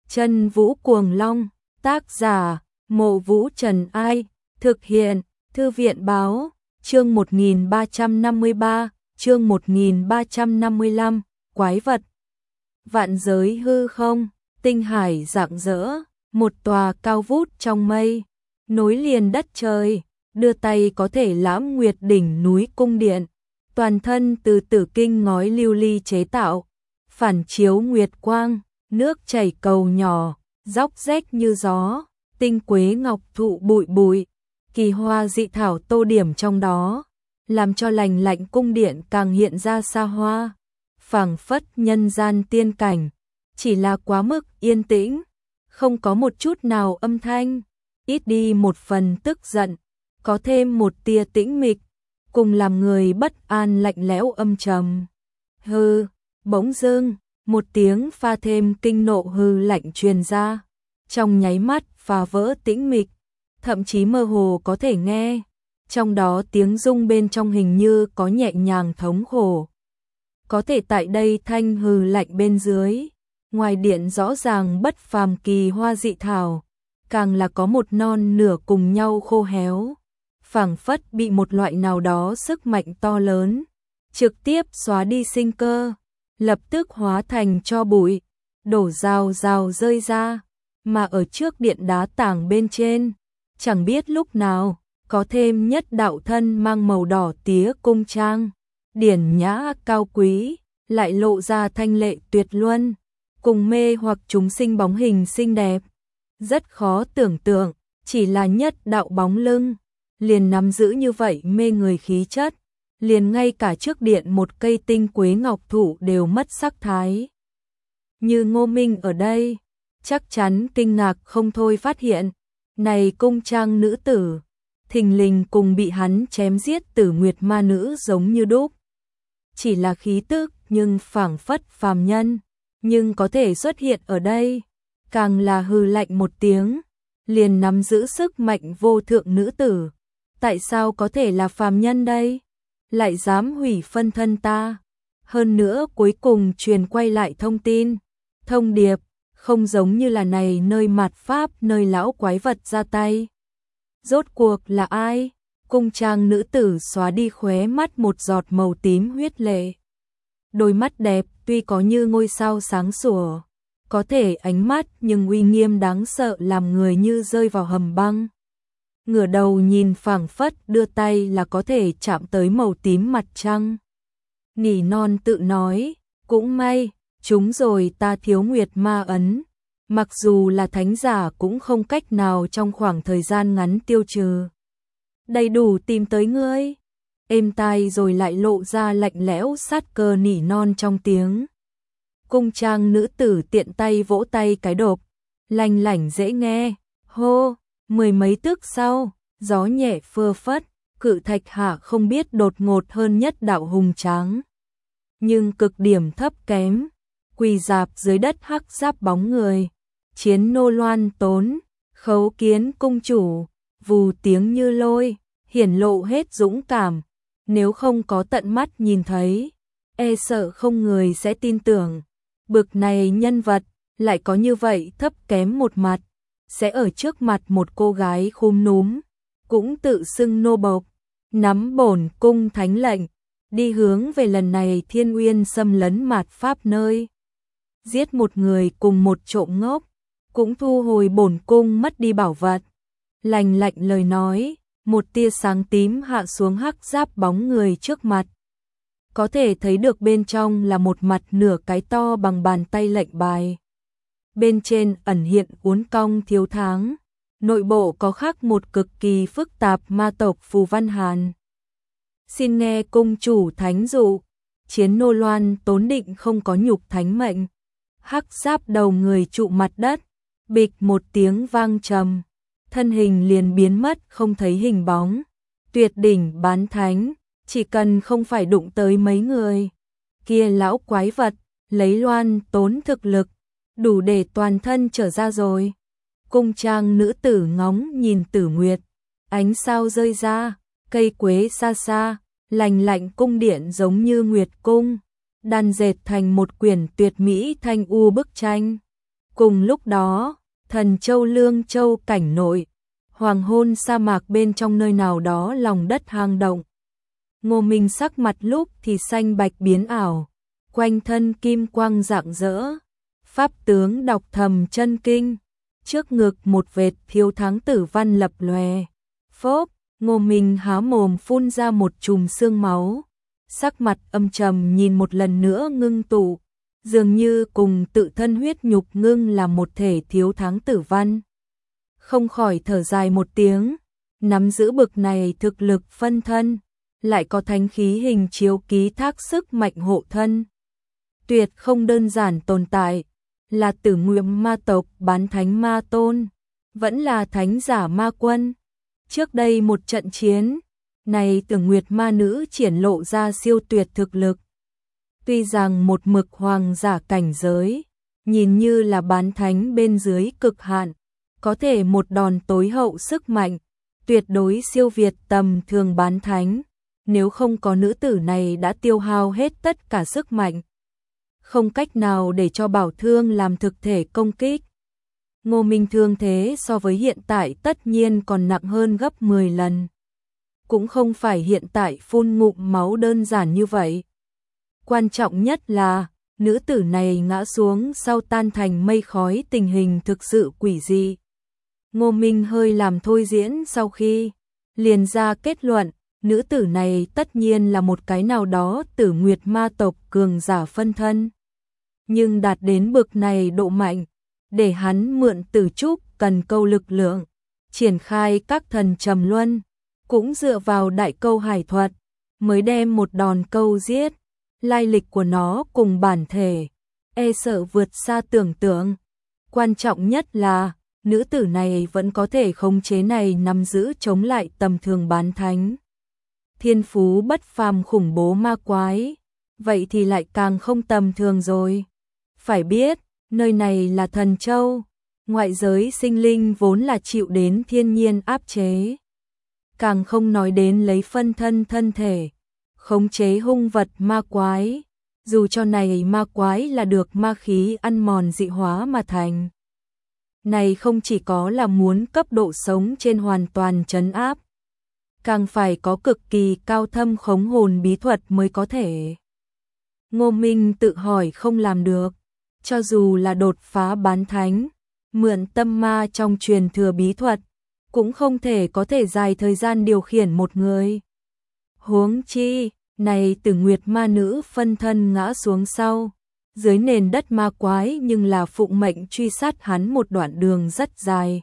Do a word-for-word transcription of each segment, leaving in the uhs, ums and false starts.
Chân Vũ Cuồng Long, tác giả, Mộ Vũ Trần Ai, thực hiện, Thư viện Báo, chương một nghìn ba trăm năm mươi ba, chương một nghìn ba trăm năm mươi lăm, quái vật. Vạn giới hư không, tinh hải rạng rỡ, một tòa cao vút trong mây, nối liền đất trời, đưa tay có thể lãm nguyệt đỉnh núi cung điện, toàn thân từ tử kinh ngói lưu ly chế tạo, phản chiếu nguyệt quang, nước chảy cầu nhỏ, róc rách như gió, tinh quế ngọc thụ bụi bụi, kỳ hoa dị thảo tô điểm trong đó, làm cho lành lạnh cung điện càng hiện ra xa hoa, phảng phất nhân gian tiên cảnh, chỉ là quá mức yên tĩnh, không có một chút nào âm thanh, ít đi một phần tức giận, có thêm một tia tĩnh mịch, cùng làm người bất an lạnh lẽo âm trầm. Hừ, bỗng dưng, một tiếng pha thêm kinh nộ hừ lạnh truyền ra, trong nháy mắt phá vỡ tĩnh mịch, thậm chí mơ hồ có thể nghe, trong đó tiếng rung bên trong hình như có nhẹ nhàng thống khổ. Có thể tại đây thanh hừ lạnh bên dưới, ngoài điện rõ ràng bất phàm kỳ hoa dị thảo, càng là có một non nửa cùng nhau khô héo, phảng phất bị một loại nào đó sức mạnh to lớn trực tiếp xóa đi sinh cơ, lập tức hóa thành tro bụi, đổ rào rào rơi ra, mà ở trước điện đá tảng bên trên, chẳng biết lúc nào có thêm nhất đạo thân mang màu đỏ tía cung trang, điển nhã cao quý, lại lộ ra thanh lệ tuyệt luân, cùng mê hoặc chúng sinh bóng hình xinh đẹp. Rất khó tưởng tượng, chỉ là nhất đạo bóng lưng, liền nắm giữ như vậy mê người khí chất, liền ngay cả trước điện một cây tinh quế ngọc thụ đều mất sắc thái. Như Ngô Minh ở đây, chắc chắn kinh ngạc không thôi phát hiện, này cung trang nữ tử, thình lình cùng bị hắn chém giết Tử Nguyệt ma nữ giống như đúc. Chỉ là khí tức nhưng phảng phất phàm nhân, nhưng có thể xuất hiện ở đây, càng là hừ lạnh một tiếng, liền nắm giữ sức mạnh vô thượng nữ tử. Tại sao có thể là phàm nhân đây? Lại dám hủy phân thân ta. Hơn nữa cuối cùng truyền quay lại thông tin, thông điệp, không giống như là này nơi mạt pháp nơi lão quái vật ra tay. Rốt cuộc là ai? Cung trang nữ tử xóa đi khóe mắt một giọt màu tím huyết lệ. Đôi mắt đẹp tuy có như ngôi sao sáng sủa, có thể ánh mắt nhưng uy nghiêm đáng sợ làm người như rơi vào hầm băng. Ngửa đầu nhìn phảng phất đưa tay là có thể chạm tới màu tím mặt trăng. Nỉ non tự nói, cũng may, chúng rồi ta thiếu nguyệt ma ấn. Mặc dù là thánh giả cũng không cách nào trong khoảng thời gian ngắn tiêu trừ. Đầy đủ tìm tới ngươi. Êm tai rồi lại lộ ra lạnh lẽo sát cơ nỉ non trong tiếng. Cung trang nữ tử tiện tay vỗ tay cái đột, lanh lảnh dễ nghe, hô, mười mấy tức sau, gió nhẹ phơ phất, cự thạch hạ không biết đột ngột hơn nhất đạo hùng tráng. Nhưng cực điểm thấp kém, quỳ dạp dưới đất hắc giáp bóng người, chiến nô loan tốn, khấu kiến cung chủ, vù tiếng như lôi, hiển lộ hết dũng cảm, nếu không có tận mắt nhìn thấy, e sợ không người sẽ tin tưởng. Bực này nhân vật, lại có như vậy thấp kém một mặt, sẽ ở trước mặt một cô gái khúm núm, cũng tự xưng nô bộc, nắm bổn cung thánh lệnh, đi hướng về lần này Thiên Uyên xâm lấn mạt pháp nơi. Giết một người cùng một trộm ngốc, cũng thu hồi bổn cung mất đi bảo vật. Lành lạnh lời nói, một tia sáng tím hạ xuống hắc giáp bóng người trước mặt. Có thể thấy được bên trong là một mặt nửa cái to bằng bàn tay lệnh bài. Bên trên ẩn hiện uốn cong thiếu tháng, nội bộ có khắc một cực kỳ phức tạp ma tộc phù văn hàn. Xin nghe cung chủ thánh dụ, chiến nô loan tốn định không có nhục thánh mệnh. Hắc giáp đầu người trụ mặt đất, bịch một tiếng vang trầm, thân hình liền biến mất không thấy hình bóng. Tuyệt đỉnh bán thánh, chỉ cần không phải đụng tới mấy người. Kia lão quái vật, lấy loan tốn thực lực, đủ để toàn thân trở ra rồi. Cung trang nữ tử ngóng nhìn Tử Nguyệt, ánh sao rơi ra, cây quế xa xa, lành lạnh cung điện giống như nguyệt cung, đan dệt thành một quyển tuyệt mỹ thanh u bức tranh. Cùng lúc đó, Thần Châu Lương Châu cảnh nội, hoàng hôn sa mạc bên trong nơi nào đó lòng đất hang động. Ngô Minh sắc mặt lúc thì xanh bạch biến ảo, quanh thân kim quang rạng rỡ, pháp tướng đọc thầm chân kinh, trước ngực một vệt thiếu thắng tử văn lập lòe. Phốp, Ngô Minh há mồm phun ra một chùm xương máu, sắc mặt âm trầm nhìn một lần nữa ngưng tụ, dường như cùng tự thân huyết nhục ngưng là một thể thiếu thắng tử văn. Không khỏi thở dài một tiếng, nắm giữ bực này thực lực phân thân, lại có thánh khí hình chiếu ký thác sức mạnh hộ thân. Tuyệt không đơn giản tồn tại, là Tử Nguyệt ma tộc bán thánh ma tôn, vẫn là thánh giả ma quân. Trước đây một trận chiến, này Tử Nguyệt ma nữ triển lộ ra siêu tuyệt thực lực. Tuy rằng một mực hoàng giả cảnh giới, nhìn như là bán thánh bên dưới cực hạn, có thể một đòn tối hậu sức mạnh, tuyệt đối siêu việt tầm thường bán thánh, nếu không có nữ tử này đã tiêu hao hết tất cả sức mạnh, không cách nào để cho bảo thương làm thực thể công kích. Ngô Minh thương thế so với hiện tại tất nhiên còn nặng hơn gấp mười lần. Cũng không phải hiện tại phun ngụm máu đơn giản như vậy. Quan trọng nhất là, nữ tử này ngã xuống sau tan thành mây khói, tình hình thực sự quỷ dị. Ngô Minh hơi làm thôi diễn sau khi liền ra kết luận, nữ tử này tất nhiên là một cái nào đó Tử Nguyệt ma tộc cường giả phân thân. Nhưng đạt đến bực này độ mạnh, để hắn mượn Tử Trúc cần câu lực lượng, triển khai các thần trầm luân, cũng dựa vào đại câu hải thuật, mới đem một đòn câu giết. Lai lịch của nó cùng bản thể, e sợ vượt xa tưởng tượng. Quan trọng nhất là, nữ tử này vẫn có thể khống chế này nắm giữ chống lại tầm thường bán thánh. Thiên phú bất phàm khủng bố ma quái, vậy thì lại càng không tầm thường rồi. Phải biết, nơi này là Thần Châu, ngoại giới sinh linh vốn là chịu đến thiên nhiên áp chế. Càng không nói đến lấy phân thân thân thể, khống chế hung vật ma quái, dù cho này ma quái là được ma khí ăn mòn dị hóa mà thành. Này không chỉ có là muốn cấp độ sống trên hoàn toàn trấn áp, càng phải có cực kỳ cao thâm khống hồn bí thuật mới có thể. Ngô Minh tự hỏi không làm được, cho dù là đột phá bán thánh, mượn tâm ma trong truyền thừa bí thuật, cũng không thể có thể dài thời gian điều khiển một người. Huống chi, này Tử Nguyệt ma nữ phân thân ngã xuống sau, dưới nền đất ma quái nhưng là phụng mệnh truy sát hắn một đoạn đường rất dài.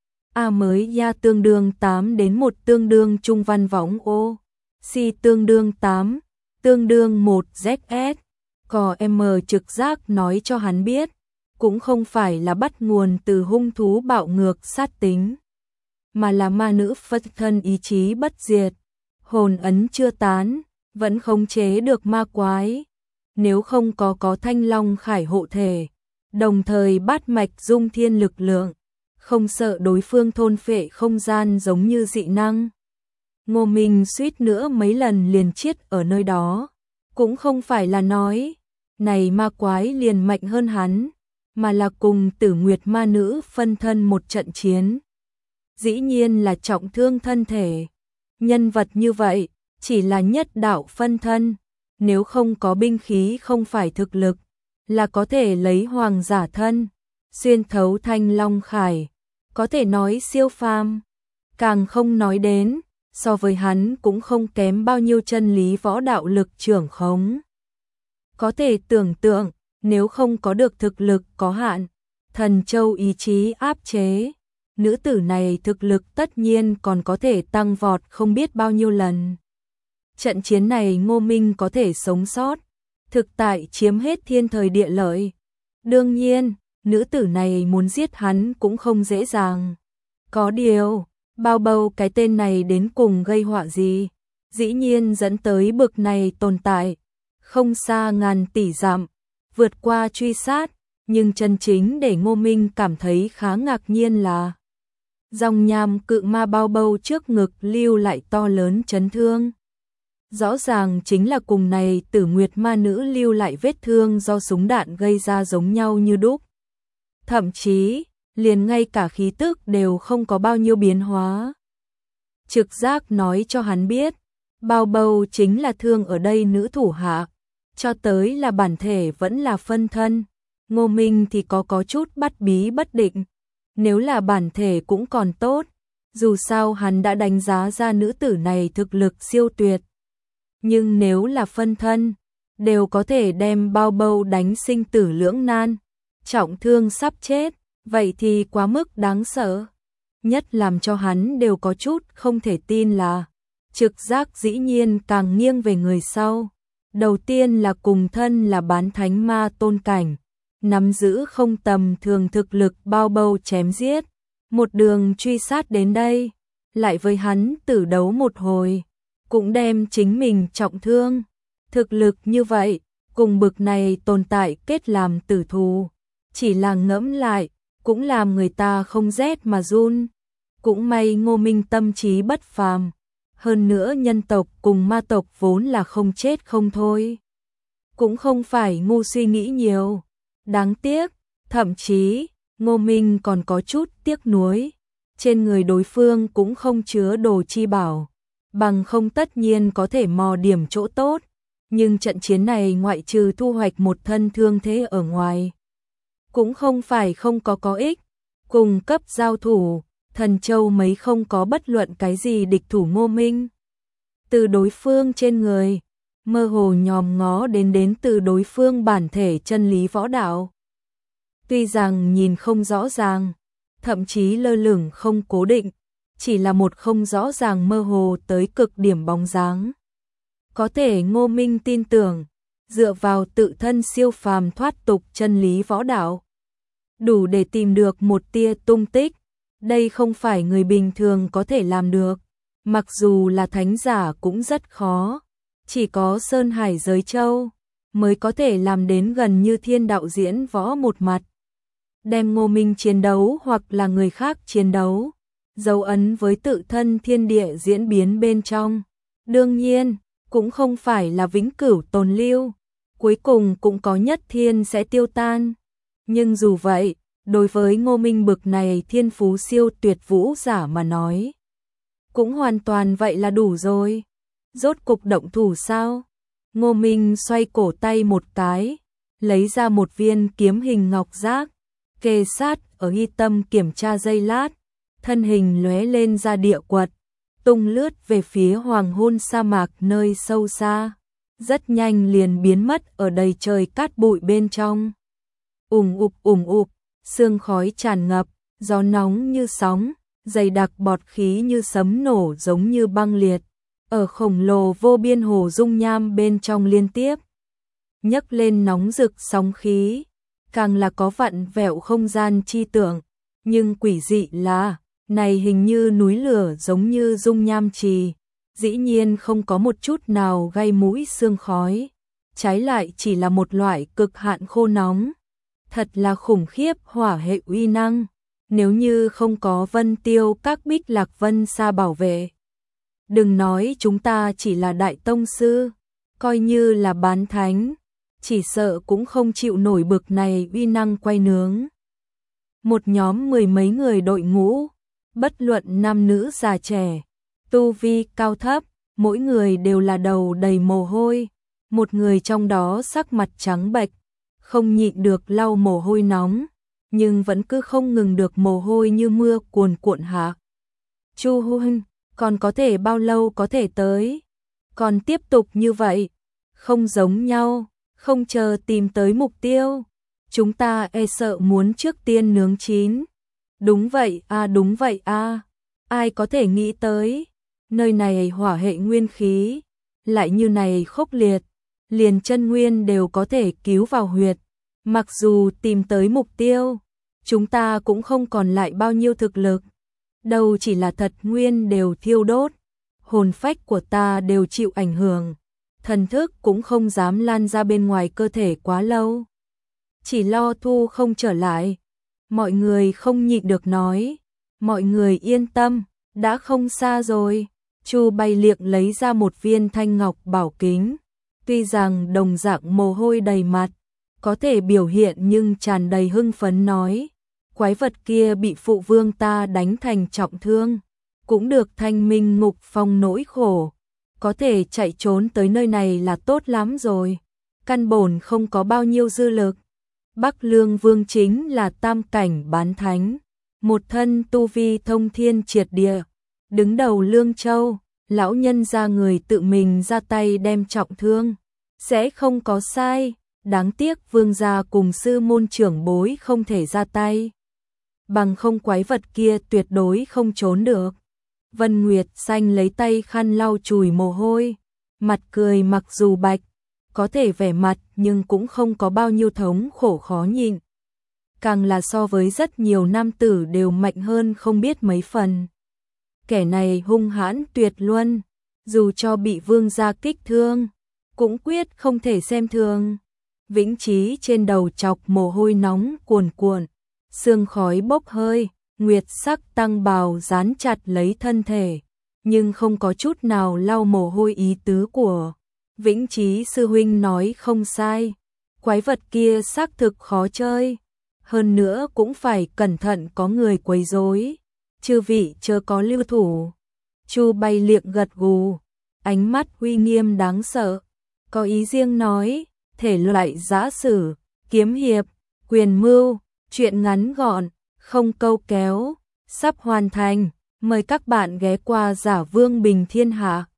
A mới ya tương đương tám đến một tương đương trung văn võng ô, si tương đương tám, tương đương một Z S. Có M trực giác nói cho hắn biết, cũng không phải là bắt nguồn từ hung thú bạo ngược sát tính, mà là ma nữ phân thân ý chí bất diệt, hồn ấn chưa tán, vẫn khống chế được ma quái. Nếu không có có Thanh Long Khải hộ thể, đồng thời bát mạch dung thiên lực lượng, không sợ đối phương thôn phệ không gian giống như dị năng. Ngô Minh suýt nữa mấy lần liền chết ở nơi đó, cũng không phải là nói, này ma quái liền mạnh hơn hắn, mà là cùng Tử Nguyệt ma nữ phân thân một trận chiến. Dĩ nhiên là trọng thương thân thể. Nhân vật như vậy, chỉ là nhất đạo phân thân, nếu không có binh khí không phải thực lực, là có thể lấy hoàng giả thân, xuyên thấu Thanh Long Khải, có thể nói siêu phàm. Càng không nói đến, so với hắn cũng không kém bao nhiêu chân lý võ đạo lực trưởng khống. Có thể tưởng tượng, nếu không có được thực lực có hạn, Thần Châu ý chí áp chế, nữ tử này thực lực tất nhiên còn có thể tăng vọt không biết bao nhiêu lần. Trận chiến này Ngô Minh có thể sống sót, thực tại chiếm hết thiên thời địa lợi. Đương nhiên, nữ tử này muốn giết hắn cũng không dễ dàng. Có điều, bao bầu cái tên này đến cùng gây họa gì, dĩ nhiên dẫn tới bực này tồn tại, không xa ngàn tỷ dặm, vượt qua truy sát, nhưng chân chính để Ngô Minh cảm thấy khá ngạc nhiên là dòng nham cự ma bao bầu trước ngực lưu lại to lớn chấn thương. Rõ ràng chính là cùng này Tử Nguyệt ma nữ lưu lại vết thương do súng đạn gây ra giống nhau như đúc. thậm chí, liền ngay cả khí tức đều không có bao nhiêu biến hóa. Trực giác nói cho hắn biết, bao bầu chính là thương ở đây nữ thủ hạ, cho tới là bản thể vẫn là phân thân. Ngô Minh thì có có chút bắt bí bất định, nếu là bản thể cũng còn tốt, dù sao hắn đã đánh giá ra nữ tử này thực lực siêu tuyệt. Nhưng nếu là phân thân, đều có thể đem bao bầu đánh sinh tử lưỡng nan, trọng thương sắp chết, vậy thì quá mức đáng sợ. Nhất làm cho hắn đều có chút không thể tin là, trực giác dĩ nhiên càng nghiêng về người sau. Đầu tiên là cùng thân là bán thánh ma tôn cảnh, nắm giữ không tầm thường thực lực bao bầu chém giết, một đường truy sát đến đây, lại với hắn tử đấu một hồi, cũng đem chính mình trọng thương. Thực lực như vậy, cùng bực này tồn tại kết làm tử thù, chỉ là ngẫm lại, cũng làm người ta không rét mà run. Cũng may Ngô Minh tâm trí bất phàm, hơn nữa nhân tộc cùng ma tộc vốn là không chết không thôi. Cũng không phải ngu suy nghĩ nhiều, đáng tiếc, thậm chí, Ngô Minh còn có chút tiếc nuối. Trên người đối phương cũng không chứa đồ chi bảo, bằng không tất nhiên có thể mò điểm chỗ tốt. Nhưng trận chiến này ngoại trừ thu hoạch một thân thương thế ở ngoài, cũng không phải không có có ích. Cùng cấp giao thủ, Thần Châu mấy không có bất luận cái gì địch thủ Ngô Minh. Từ đối phương trên người, mơ hồ nhòm ngó đến đến từ đối phương bản thể chân lý võ đạo. Tuy rằng nhìn không rõ ràng, thậm chí lơ lửng không cố định, chỉ là một không rõ ràng mơ hồ tới cực điểm bóng dáng. Có thể Ngô Minh tin tưởng, dựa vào tự thân siêu phàm thoát tục chân lý võ đạo, đủ để tìm được một tia tung tích. Đây không phải người bình thường có thể làm được, mặc dù là thánh giả cũng rất khó, chỉ có Sơn Hải Giới Châu mới có thể làm đến gần như thiên đạo diễn võ một mặt. Đem Ngô Minh chiến đấu hoặc là người khác chiến đấu, dấu ấn với tự thân thiên địa diễn biến bên trong. Đương nhiên, cũng không phải là vĩnh cửu tồn lưu, cuối cùng cũng có nhất thiên sẽ tiêu tan. Nhưng dù vậy, đối với Ngô Minh bực này thiên phú siêu tuyệt vũ giả mà nói, cũng hoàn toàn vậy là đủ rồi. Rốt cục động thủ sao? Ngô Minh xoay cổ tay một cái, lấy ra một viên kiếm hình ngọc giác, kề sát ở hi tâm kiểm tra giây lát, thân hình lóe lên ra địa quật, tung lướt về phía hoàng hôn sa mạc nơi sâu xa, rất nhanh liền biến mất ở đầy trời cát bụi bên trong. Ùm ụp ùm ụp, sương khói tràn ngập, gió nóng như sóng, dày đặc bọt khí như sấm nổ giống như băng liệt, ở khổng lồ vô biên hồ dung nham bên trong liên tiếp nhấc lên nóng rực sóng khí, càng là có vặn vẹo không gian chi tưởng. Nhưng quỷ dị là, này hình như núi lửa giống như dung nham trì, dĩ nhiên không có một chút nào gây mũi sương khói, trái lại chỉ là một loại cực hạn khô nóng. Thật là khủng khiếp hỏa hệ uy năng, nếu như không có Vân Tiêu các Bích Lạc Vân Sa bảo vệ. Đừng nói chúng ta chỉ là đại tông sư, coi như là bán thánh, chỉ sợ cũng không chịu nổi bực này uy năng quay nướng. Một nhóm mười mấy người đội ngũ, bất luận nam nữ già trẻ, tu vi cao thấp, mỗi người đều là đầu đầy mồ hôi, một người trong đó sắc mặt trắng bệch, không nhịn được lau mồ hôi nóng, nhưng vẫn cứ không ngừng được mồ hôi như mưa cuồn cuộn hạ. Chu Huynh, còn có thể bao lâu có thể tới? Còn tiếp tục như vậy, không giống nhau, không chờ tìm tới mục tiêu, chúng ta e sợ muốn trước tiên nướng chín. Đúng vậy a, à, đúng vậy a. À. Ai có thể nghĩ tới, nơi này hỏa hệ nguyên khí lại như này khốc liệt, liền chân nguyên đều có thể cứu vào huyệt. Mặc dù tìm tới mục tiêu, chúng ta cũng không còn lại bao nhiêu thực lực, đâu chỉ là thật nguyên đều thiêu đốt, hồn phách của ta đều chịu ảnh hưởng, thần thức cũng không dám lan ra bên ngoài cơ thể quá lâu. Chỉ lo thu không trở lại. Mọi người không nhịn được nói, mọi người yên tâm, đã không xa rồi. Chu Bay Liệng lấy ra một viên thanh ngọc bảo kính, tuy rằng đồng dạng mồ hôi đầy mặt, có thể biểu hiện nhưng tràn đầy hưng phấn nói, quái vật kia bị phụ vương ta đánh thành trọng thương, cũng được thanh minh ngục phong nỗi khổ, có thể chạy trốn tới nơi này là tốt lắm rồi, căn bổn không có bao nhiêu dư lực. Bắc Lương Vương chính là tam cảnh bán thánh, một thân tu vi thông thiên triệt địa, đứng đầu Lương Châu, lão nhân ra người tự mình ra tay đem trọng thương, sẽ không có sai, đáng tiếc vương gia cùng sư môn trưởng bối không thể ra tay, bằng không quái vật kia tuyệt đối không trốn được. Vân Nguyệt Xanh lấy tay khăn lau chùi mồ hôi, mặt cười mặc dù bạch, có thể vẻ mặt nhưng cũng không có bao nhiêu thống khổ khó nhịn. Càng là so với rất nhiều nam tử đều mạnh hơn không biết mấy phần. Kẻ này hung hãn tuyệt luân, dù cho bị vương gia kích thương, cũng quyết không thể xem thường. Vĩnh Chí trên đầu chọc mồ hôi nóng cuồn cuộn, sương khói bốc hơi, nguyệt sắc tăng bào dán chặt lấy thân thể, nhưng không có chút nào lau mồ hôi ý tứ của Vĩnh Chí sư huynh nói không sai, quái vật kia xác thực khó chơi, hơn nữa cũng phải cẩn thận có người quấy rối, chư vị chớ có lưu thủ. Chu Bay Liệng gật gù, ánh mắt uy nghiêm đáng sợ, có ý riêng nói, thể loại giã sử, kiếm hiệp, quyền mưu, chuyện ngắn gọn, không câu kéo, sắp hoàn thành, mời các bạn ghé qua Giả Vương Bình Thiên Hạ.